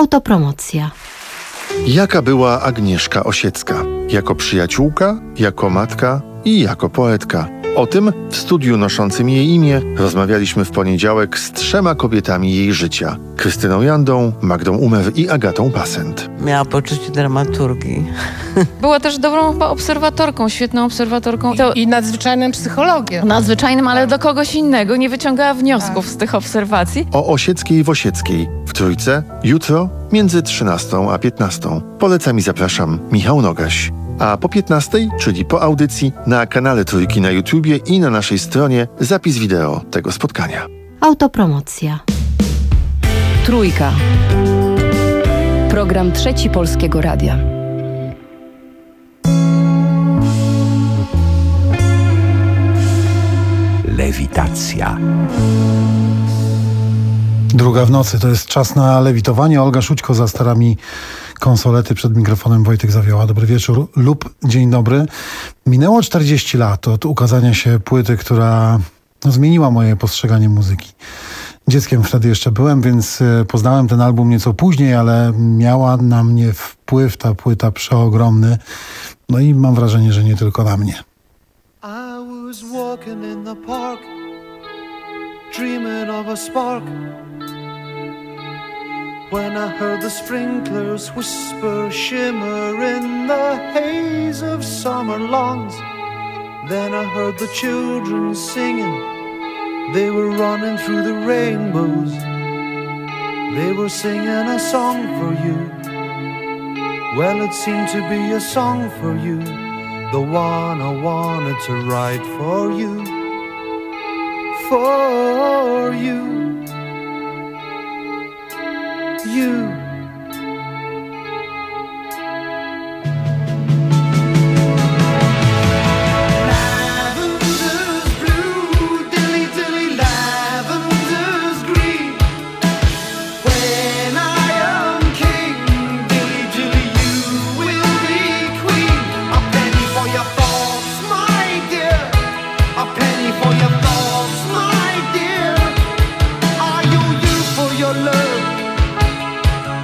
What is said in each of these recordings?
Autopromocja. Jaka była Agnieszka Osiecka? Jako przyjaciółka, jako matka i jako poetka. O tym w studiu noszącym jej imię rozmawialiśmy w poniedziałek z 3 kobietami jej życia. Krystyną Jandą, Magdą Umer i Agatą Passent. Miała poczucie dramaturgii. Była też dobrą chyba obserwatorką, świetną obserwatorką. I nadzwyczajnym psychologiem. Nadzwyczajnym, ale do kogoś innego. Nie wyciągała wniosków z tych obserwacji. O Osieckiej i Wosieckiej w Trójce jutro między 13 a 15. Polecam i zapraszam Michał Nogaś. A po 15, czyli po audycji, na kanale Trójki na YouTubie i na naszej stronie zapis wideo tego spotkania. Autopromocja. Trójka. Program Trzeci Polskiego Radia. Lewitacja. Druga w nocy to jest czas na lewitowanie. Olga Szućko za starami konsolety, przed mikrofonem Wojtek Zawioła. Dobry wieczór lub dzień dobry. Minęło 40 lat od ukazania się płyty, która zmieniła moje postrzeganie muzyki. Dzieckiem wtedy jeszcze byłem, więc poznałem ten album nieco później, ale miała na mnie wpływ ta płyta przeogromny. No i mam wrażenie, że nie tylko na mnie. I was walking in the park, dreaming of a spark, when I heard the sprinklers whisper, shimmer in the haze of summer lawns. Then I heard the children singing, they were running through the rainbows. They were singing a song for you. Well, it seemed to be a song for you, the one I wanted to write for you. For you. You. Lavender's blue, dilly dilly, lavender's green. When I am king, dilly dilly, you will be queen. A penny for your thoughts, my dear. A penny for your thoughts, my dear. Are you for your love?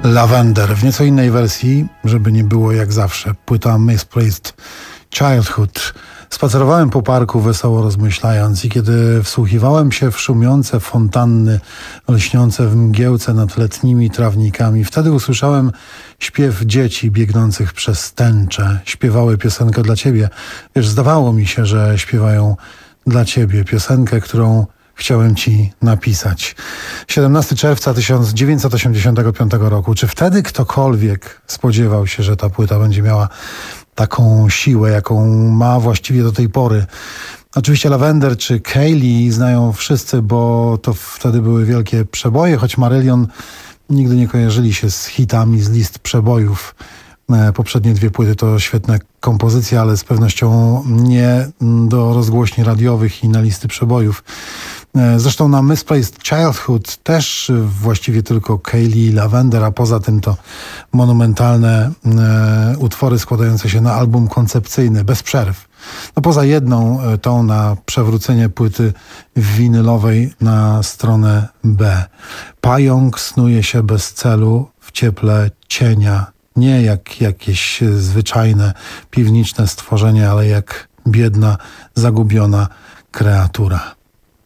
Lavender w nieco innej wersji, żeby nie było jak zawsze. Płyta Misplaced Childhood. Spacerowałem po parku wesoło rozmyślając i kiedy wsłuchiwałem się w szumiące fontanny lśniące w mgiełce nad letnimi trawnikami, wtedy usłyszałem śpiew dzieci biegnących przez tęczę. Śpiewały piosenkę dla ciebie. Wiesz, zdawało mi się, że śpiewają dla ciebie piosenkę, którą chciałem ci napisać. 17 czerwca 1985 roku. Czy wtedy ktokolwiek spodziewał się, że ta płyta będzie miała taką siłę, jaką ma właściwie do tej pory? Oczywiście Lavender czy Kaylee znają wszyscy, bo to wtedy były wielkie przeboje, choć Marillion nigdy nie kojarzyli się z hitami z list przebojów. Poprzednie dwie płyty to świetne kompozycje, ale z pewnością nie do rozgłośni radiowych i na listy przebojów. Zresztą na Misplaced Childhood też właściwie tylko Kaylee i Lavender, a poza tym to monumentalne utwory składające się na album koncepcyjny, bez przerw. No poza jedną, tą na przewrócenie płyty winylowej na stronę B. Pająk snuje się bez celu w cieple cienia. Nie jak jakieś zwyczajne, piwniczne stworzenie, ale jak biedna, zagubiona kreatura.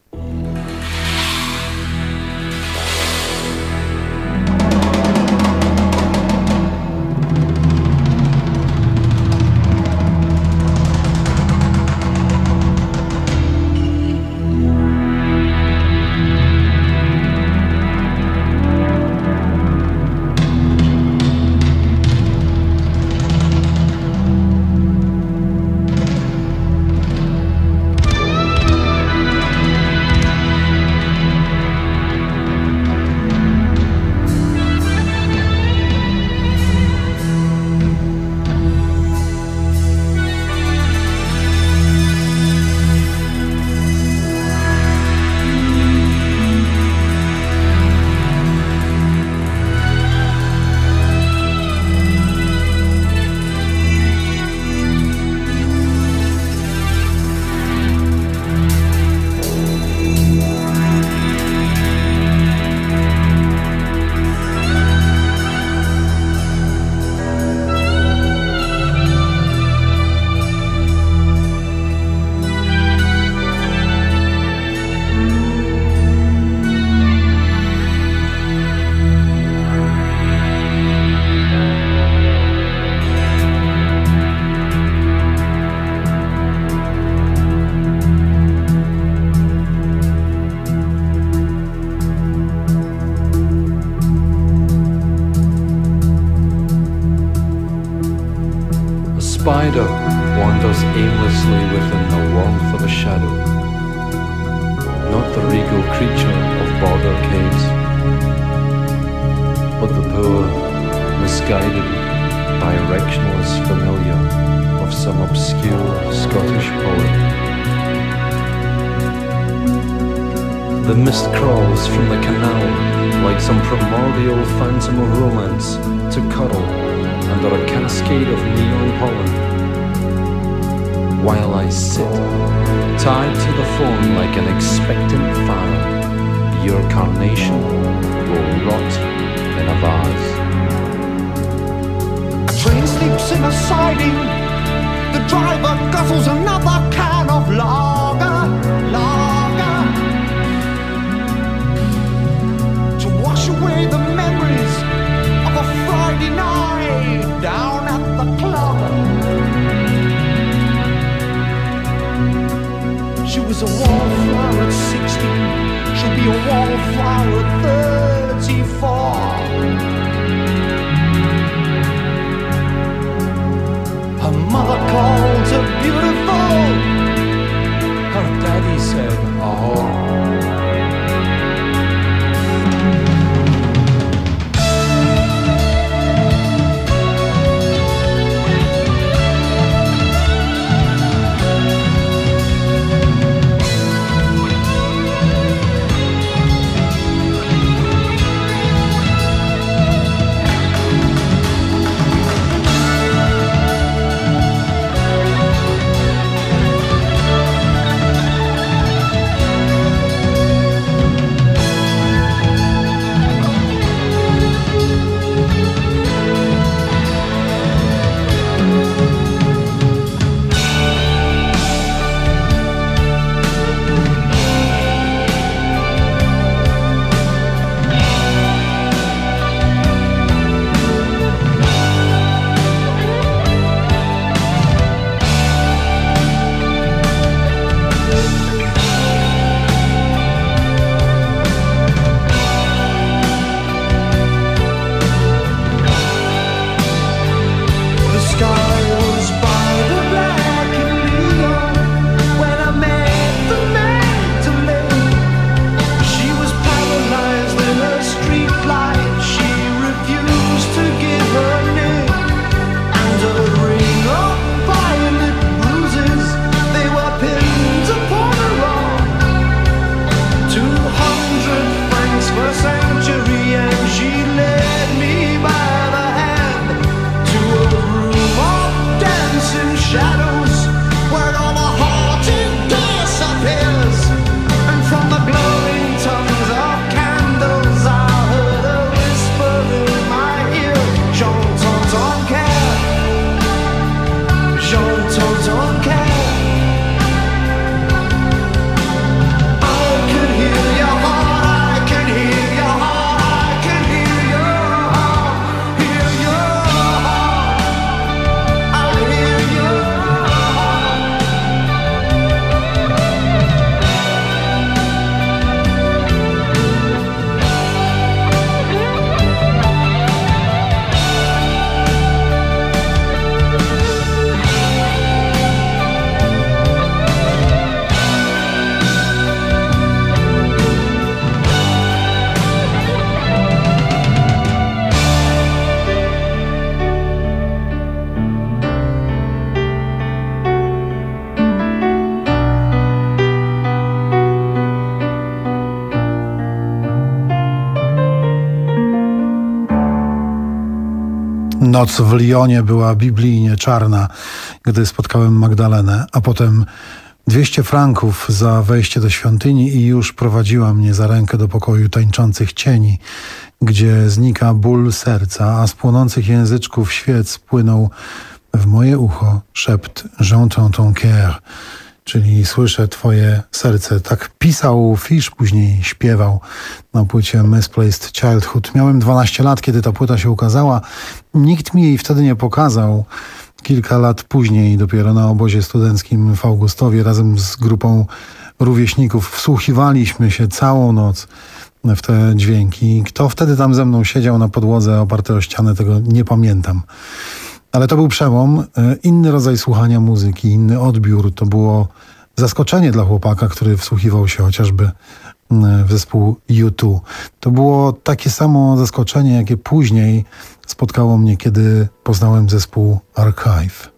Spider wanders aimlessly within the warmth of a shadow, not the regal creature of border caves, but the poor, misguided, directionless familiar of some obscure Scottish poet. The mist crawls from the canal like some primordial phantom of romance to cuddle under a cascade of neon pollen, while I sit, tied to the phone like an expectant fire. Your carnation will rot in a vase. A train sleeps in a siding. The driver guzzles another can of lager, lager, to wash away the memories of a Friday night down at the club. She was a wallflower at 16. She'll be a wallflower at 34. Her mother called her beautiful. Her daddy said, oh. Noc w Lyonie była biblijnie czarna, gdy spotkałem Magdalenę, a potem 200 franków za wejście do świątyni i już prowadziła mnie za rękę do pokoju tańczących cieni, gdzie znika ból serca, a z płonących języczków świec płynął w moje ucho szept J'entends ton cœur, czyli słyszę twoje serce. Tak pisał Fish, później śpiewał na płycie Misplaced Childhood. Miałem 12 lat, kiedy ta płyta się ukazała. Nikt mi jej wtedy nie pokazał. Kilka lat później, dopiero na obozie studenckim w Augustowie, razem z grupą rówieśników wsłuchiwaliśmy się całą noc w te dźwięki. Kto wtedy tam ze mną siedział na podłodze oparte o ścianę, tego nie pamiętam. Ale to był przełom, inny rodzaj słuchania muzyki, inny odbiór. To było zaskoczenie dla chłopaka, który wsłuchiwał się chociażby w zespół U2. To było takie samo zaskoczenie, jakie później spotkało mnie, kiedy poznałem zespół Archive.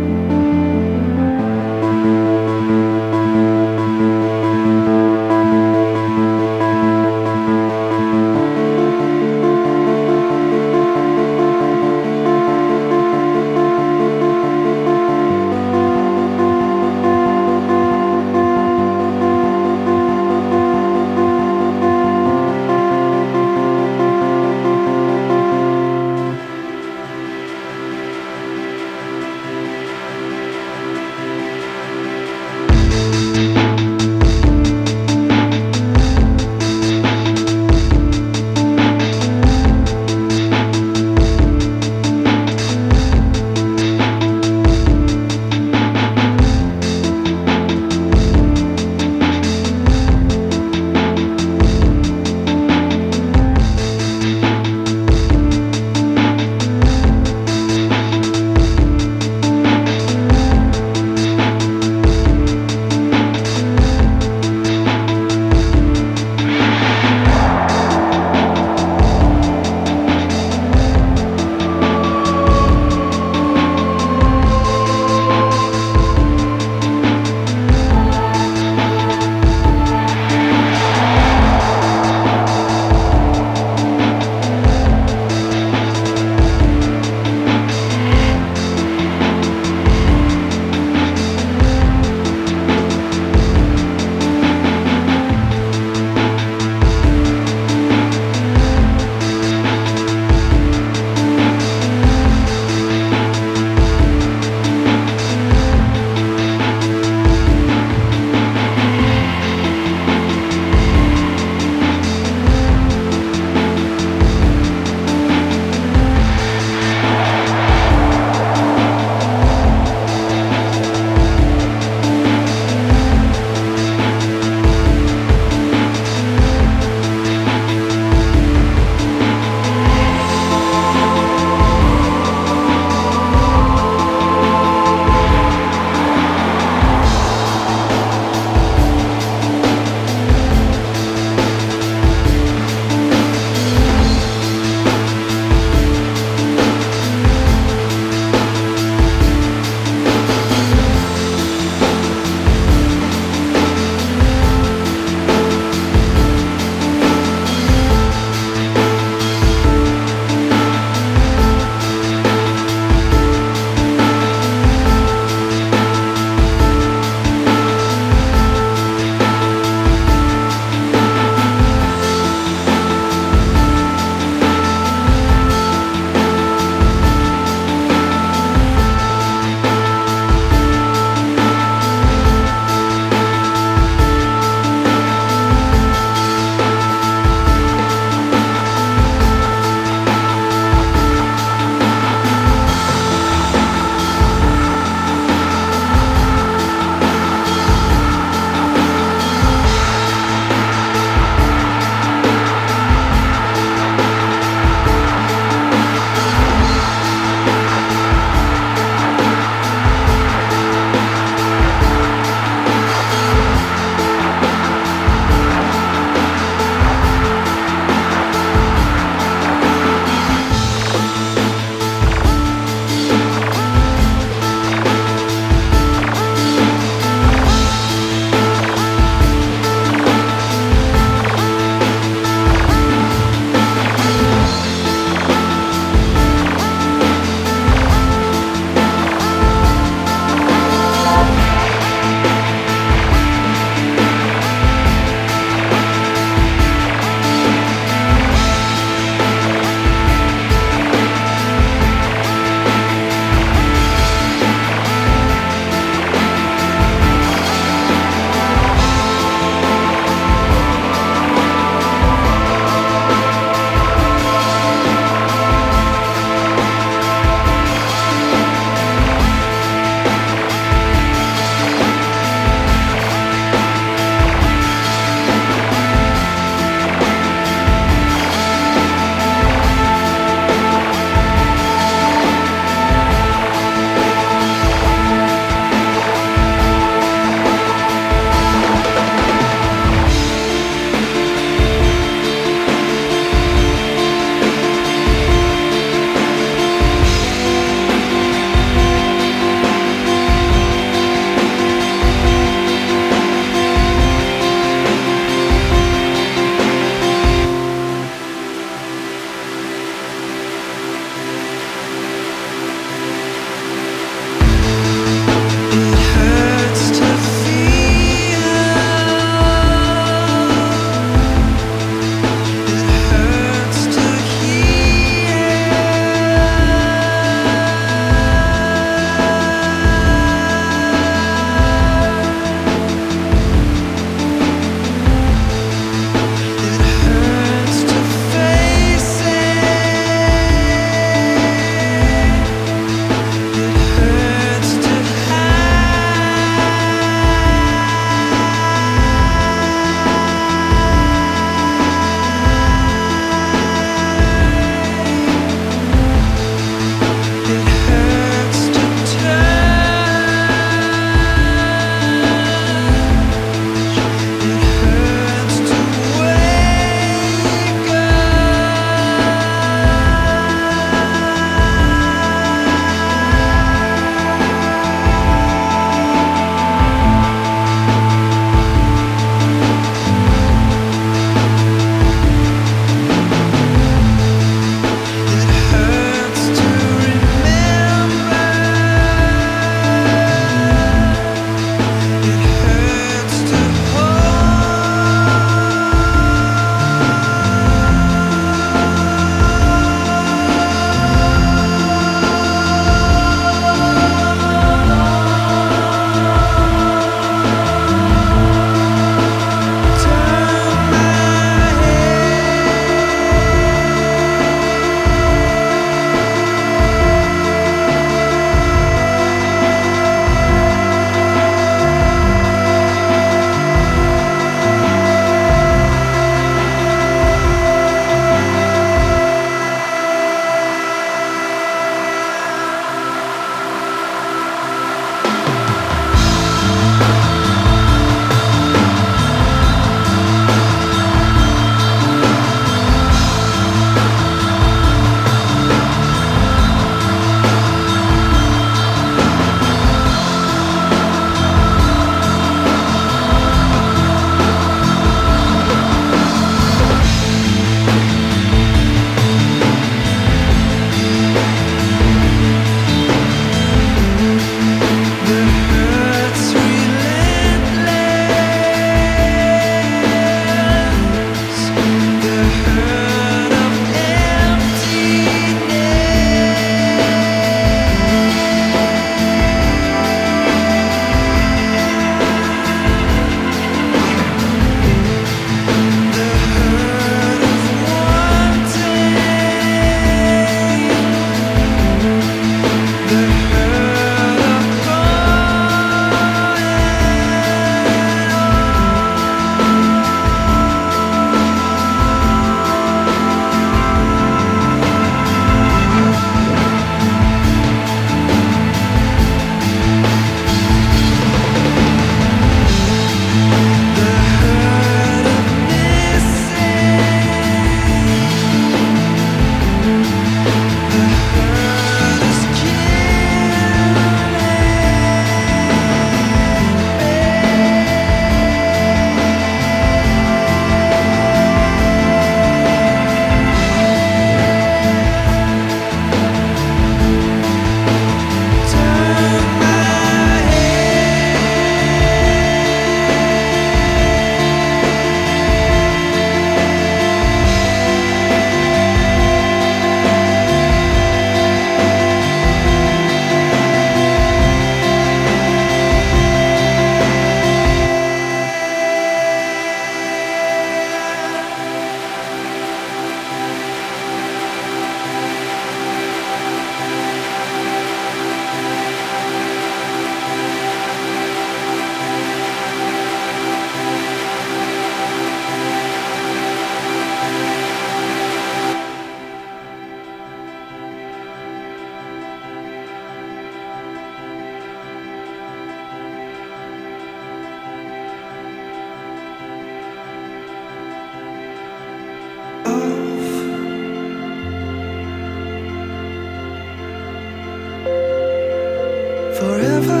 forever.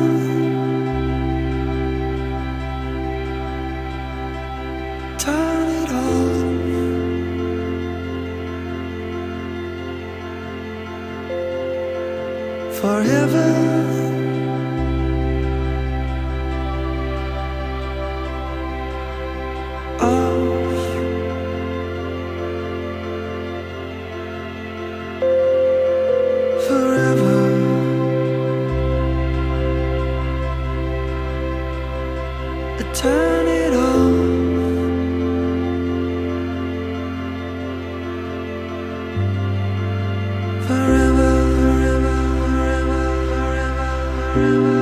Turn it on. Forever. Turn it on. Forever, forever, forever, forever,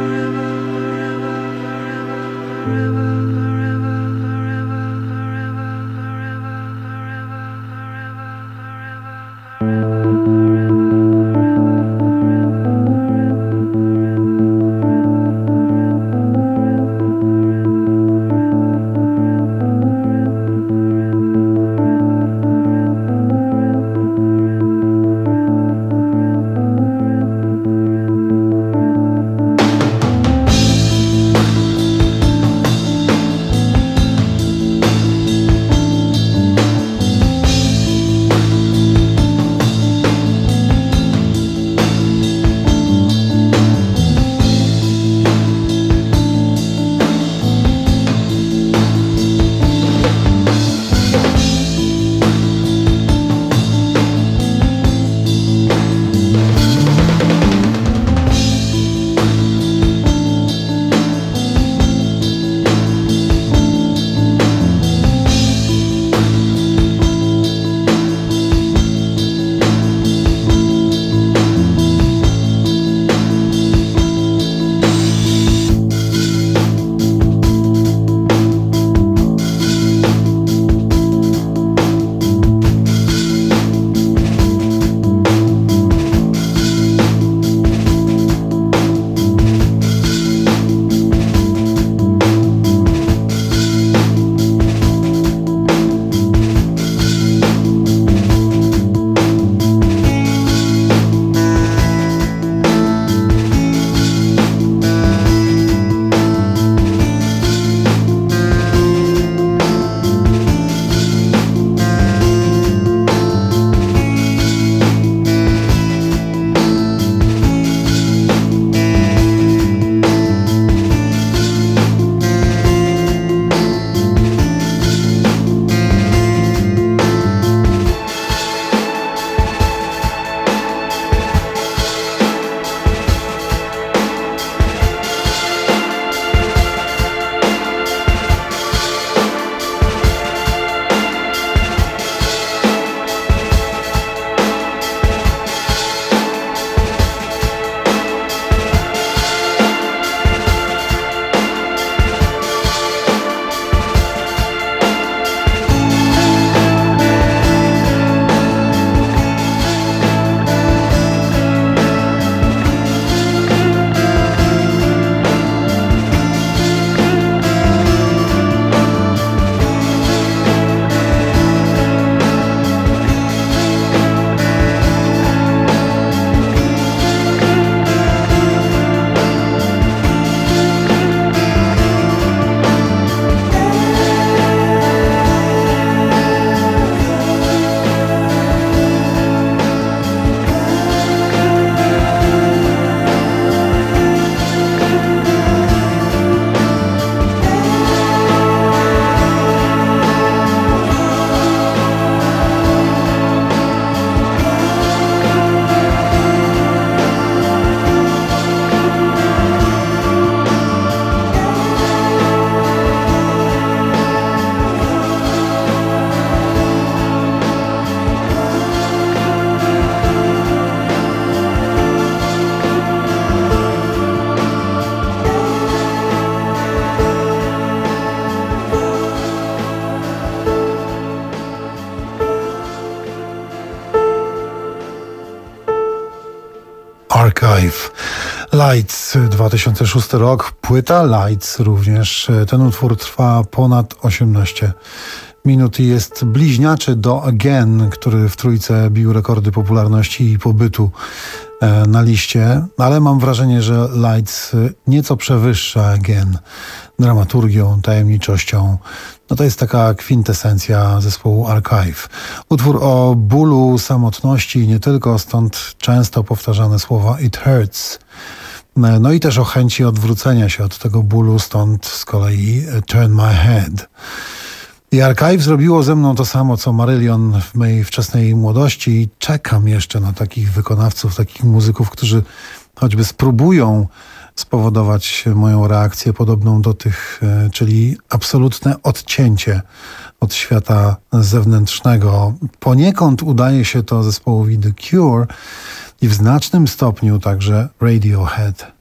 Archive. Lights, 2006 rok, płyta Lights również. Ten utwór trwa ponad 18 minut i jest bliźniaczy do Again, który w trójce bił rekordy popularności i pobytu na liście, ale mam wrażenie, że Lights nieco przewyższa Again dramaturgią, tajemniczością. No to jest taka kwintesencja zespołu Archive. Utwór o bólu, samotności i nie tylko, stąd często powtarzane słowa It Hurts. No i też o chęci odwrócenia się od tego bólu, stąd z kolei Turn My Head. I Archive zrobiło ze mną to samo, co Marillion w mojej wczesnej młodości i czekam jeszcze na takich wykonawców, takich muzyków, którzy choćby spróbują spowodować moją reakcję podobną do tych, czyli absolutne odcięcie od świata zewnętrznego. Poniekąd udaje się to zespołowi The Cure i w znacznym stopniu także Radiohead.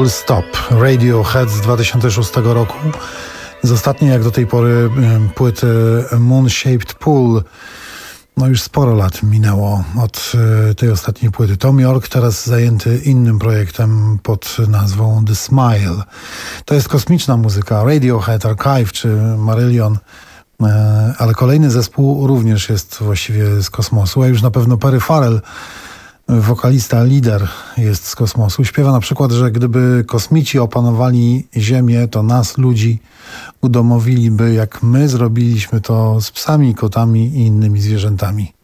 Full Stop, Radiohead z 2006 roku. Z ostatniej jak do tej pory płyty Moon Shaped Pool. No już sporo lat minęło od tej ostatniej płyty. Tom York teraz zajęty innym projektem pod nazwą The Smile. To jest kosmiczna muzyka, Radiohead, Archive czy Marillion, ale kolejny zespół również jest właściwie z kosmosu, a już na pewno Perry Farrell, wokalista, lider, jest z kosmosu. Śpiewa na przykład, że gdyby kosmici opanowali Ziemię, to nas, ludzi, udomowiliby, jak my zrobiliśmy to z psami, kotami i innymi zwierzętami.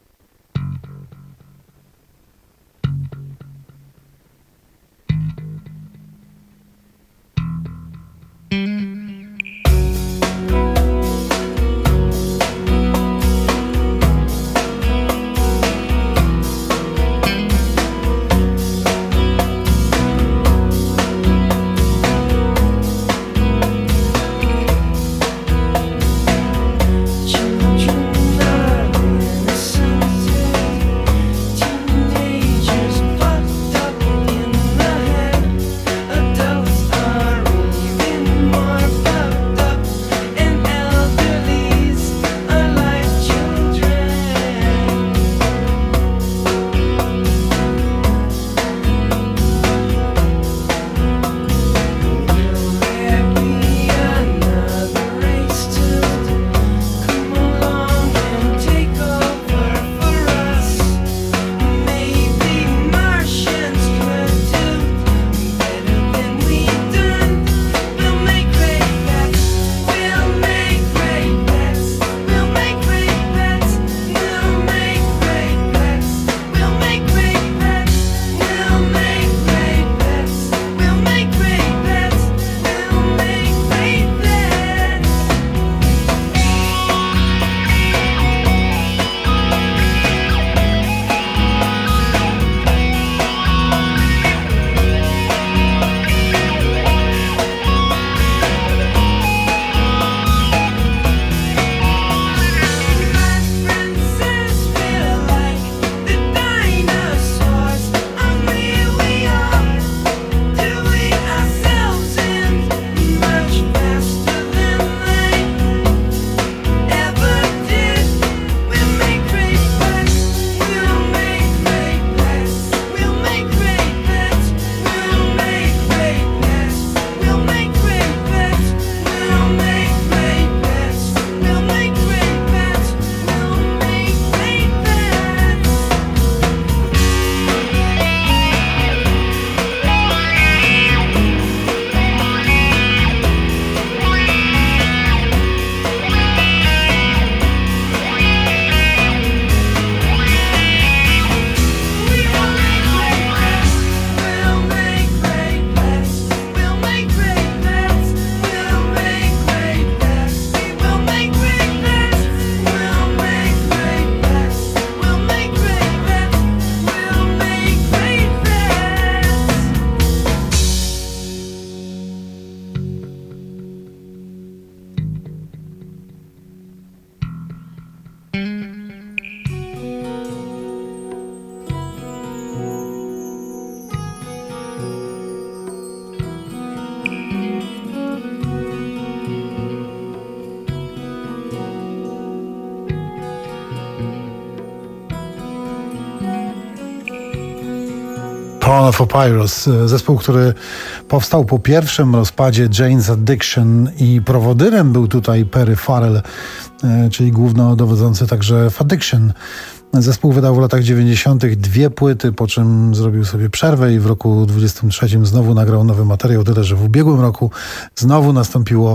Pawn of Papyrus, zespół, który powstał po pierwszym rozpadzie Jane's Addiction i prowodyrem był tutaj Perry Farrell, czyli głównodowodzący także w Addiction. Zespół wydał w latach 90. 2 płyty, po czym zrobił sobie przerwę i w roku 23 znowu nagrał nowy materiał, tyle że w ubiegłym roku znowu nastąpiło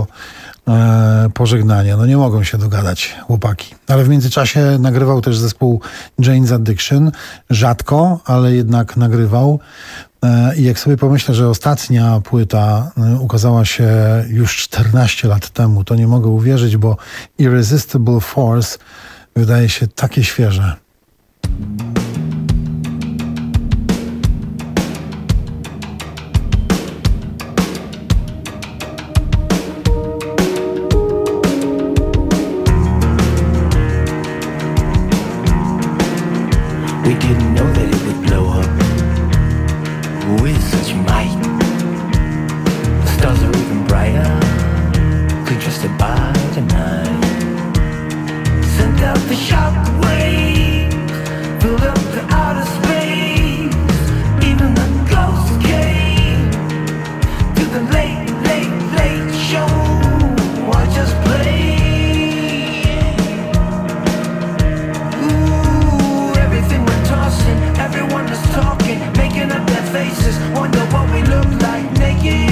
pożegnanie. No nie mogą się dogadać chłopaki. Ale w międzyczasie nagrywał też zespół Jane's Addiction. Rzadko, ale jednak nagrywał. I jak sobie pomyślę, że ostatnia płyta ukazała się już 14 lat temu, to nie mogę uwierzyć, bo Irresistible Force wydaje się takie świeże. We didn't know that it would blow up with such might. Manchester by the night. Sent out the shockwaves, filled up the outer space. Even the ghosts came to the late, late, late show. I just played. Ooh, everything we're tossing, everyone is talking, making up their faces, wonder what we look like naked.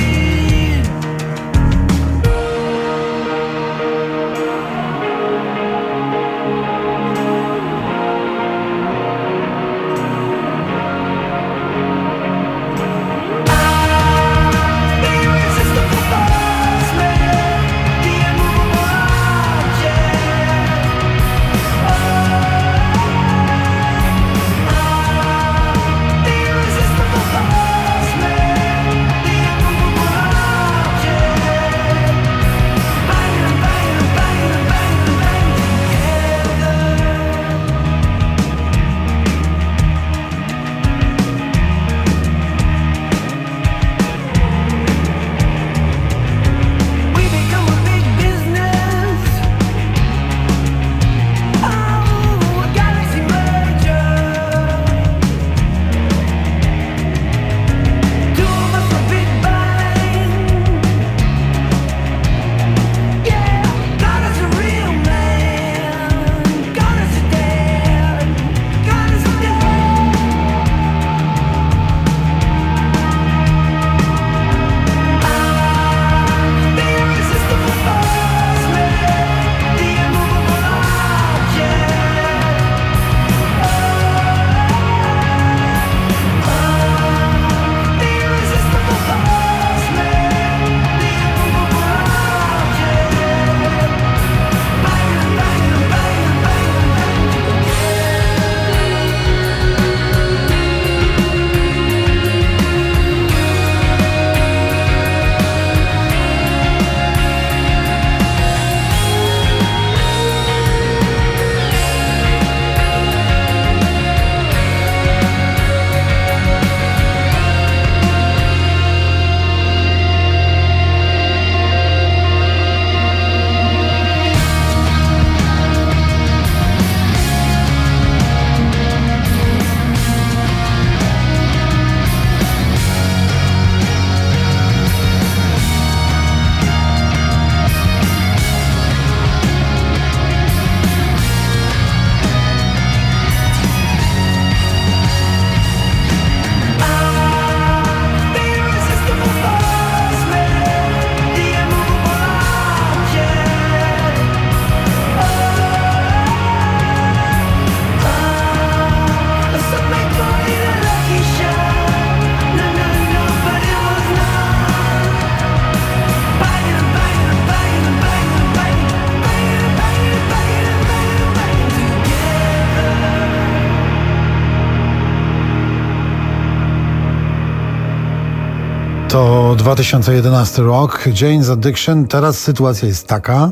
To 2011 rok, Jane's Addiction. Teraz sytuacja jest taka,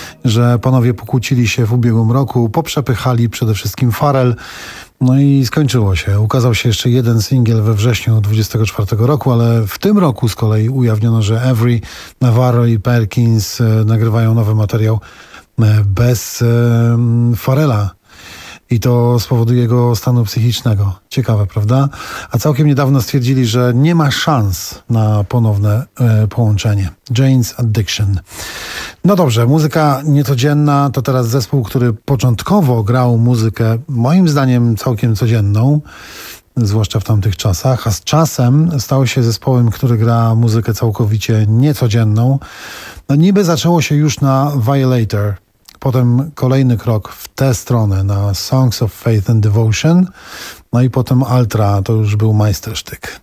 że panowie pokłócili się w ubiegłym roku, poprzepychali przede wszystkim Pharrell, no i skończyło się. Ukazał się jeszcze jeden singiel we wrześniu 2024 roku, ale w tym roku z kolei ujawniono, że Avery, Navarro i Perkins nagrywają nowy materiał bez Pharrella. I to z powodu jego stanu psychicznego. Ciekawe, prawda? A całkiem niedawno stwierdzili, że nie ma szans na ponowne połączenie. Jane's Addiction. No dobrze, muzyka niecodzienna to teraz zespół, który początkowo grał muzykę, moim zdaniem, całkiem codzienną, zwłaszcza w tamtych czasach, a z czasem stał się zespołem, który gra muzykę całkowicie niecodzienną. No niby zaczęło się już na Violator. Potem kolejny krok w tę stronę na Songs of Faith and Devotion. No i potem Ultra, to już był majstersztyk.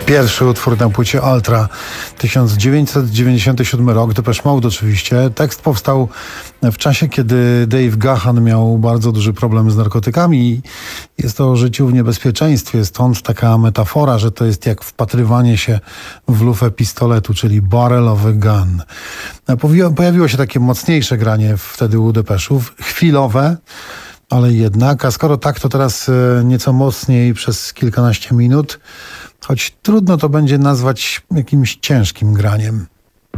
Pierwszy utwór na płycie Ultra, 1997 rok, Depeche Mode oczywiście. Tekst powstał w czasie, kiedy Dave Gahan miał bardzo duży problem z narkotykami. Jest to o życiu w niebezpieczeństwie, stąd taka metafora, że to jest jak wpatrywanie się w lufę pistoletu, czyli barrel of a gun. Pojawiło się takie mocniejsze granie wtedy u Depeche'ów, chwilowe, ale jednak, a skoro tak, to teraz nieco mocniej przez kilkanaście minut, choć trudno to będzie nazwać jakimś ciężkim graniem.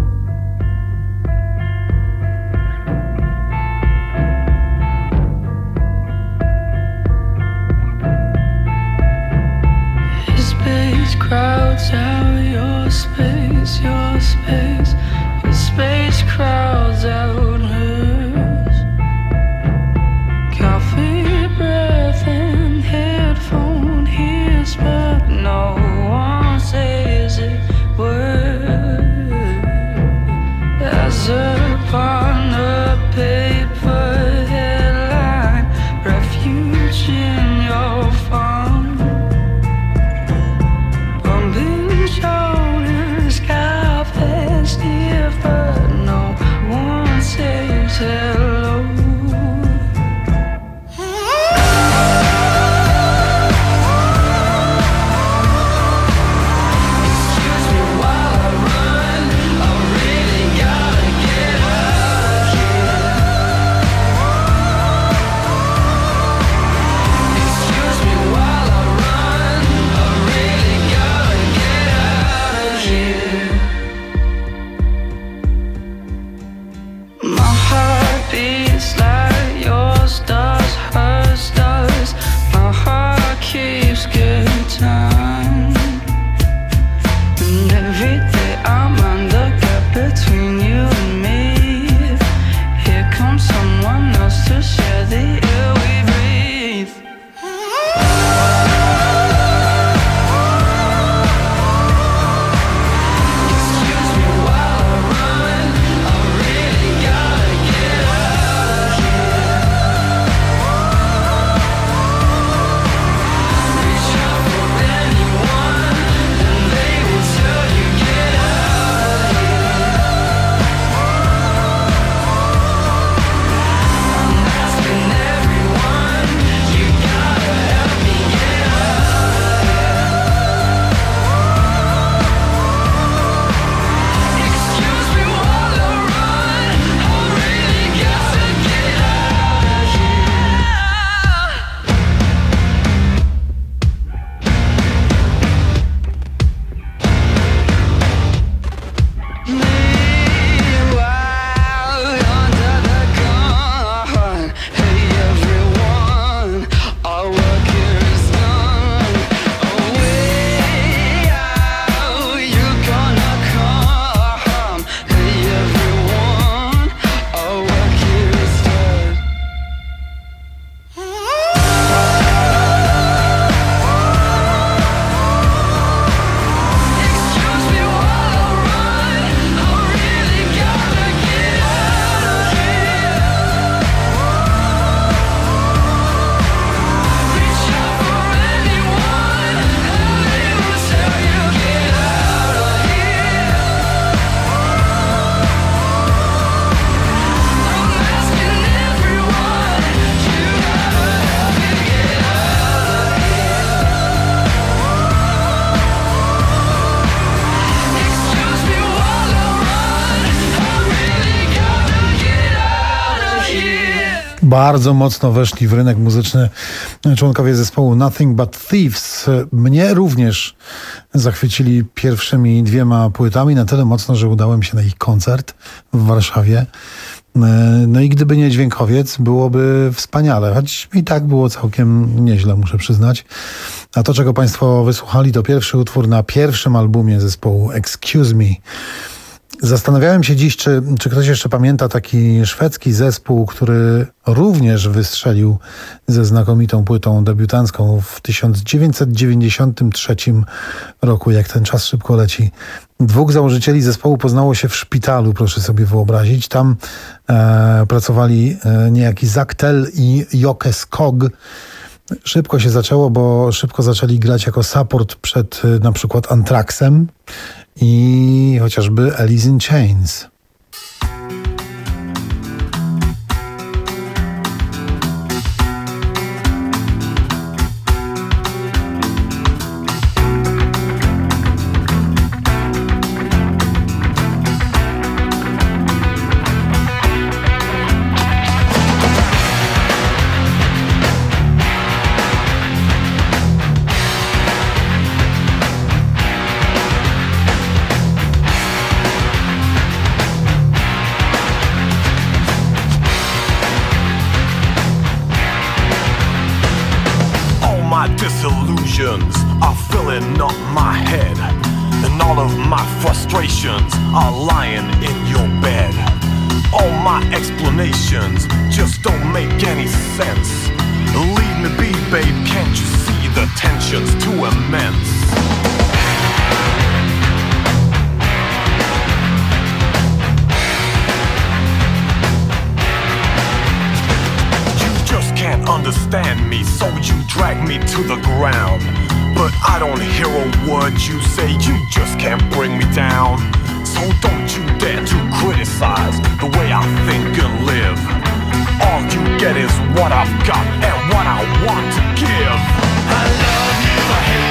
Bardzo mocno weszli w rynek muzyczny członkowie zespołu Nothing But Thieves. Mnie również zachwycili pierwszymi 2 płytami, na tyle mocno, że udałem się na ich koncert w Warszawie. No i gdyby nie dźwiękowiec, byłoby wspaniale, choć i tak było całkiem nieźle, muszę przyznać. A to, czego Państwo wysłuchali, to pierwszy utwór na pierwszym albumie zespołu Excuse Me. Zastanawiałem się dziś, czy ktoś jeszcze pamięta taki szwedzki zespół, który również wystrzelił ze znakomitą płytą debiutancką w 1993 roku, jak ten czas szybko leci. 2 założycieli zespołu poznało się w szpitalu, proszę sobie wyobrazić. Tam pracowali niejaki Zach Tell i Jokke Skog. Szybko się zaczęło, bo szybko zaczęli grać jako support przed na przykład Anthraxem i chociażby Alice in Chains. Disillusions are filling up my head, and all of my frustrations are lying in your bed. All my explanations just don't make any sense. Leave me be, babe, can't you see the tension's too immense? Understand me, so you drag me to the ground. But I don't hear a word you say, you just can't bring me down. So don't you dare to criticize the way I think and live. All you get is what I've got and what I want to give. I love you, I hate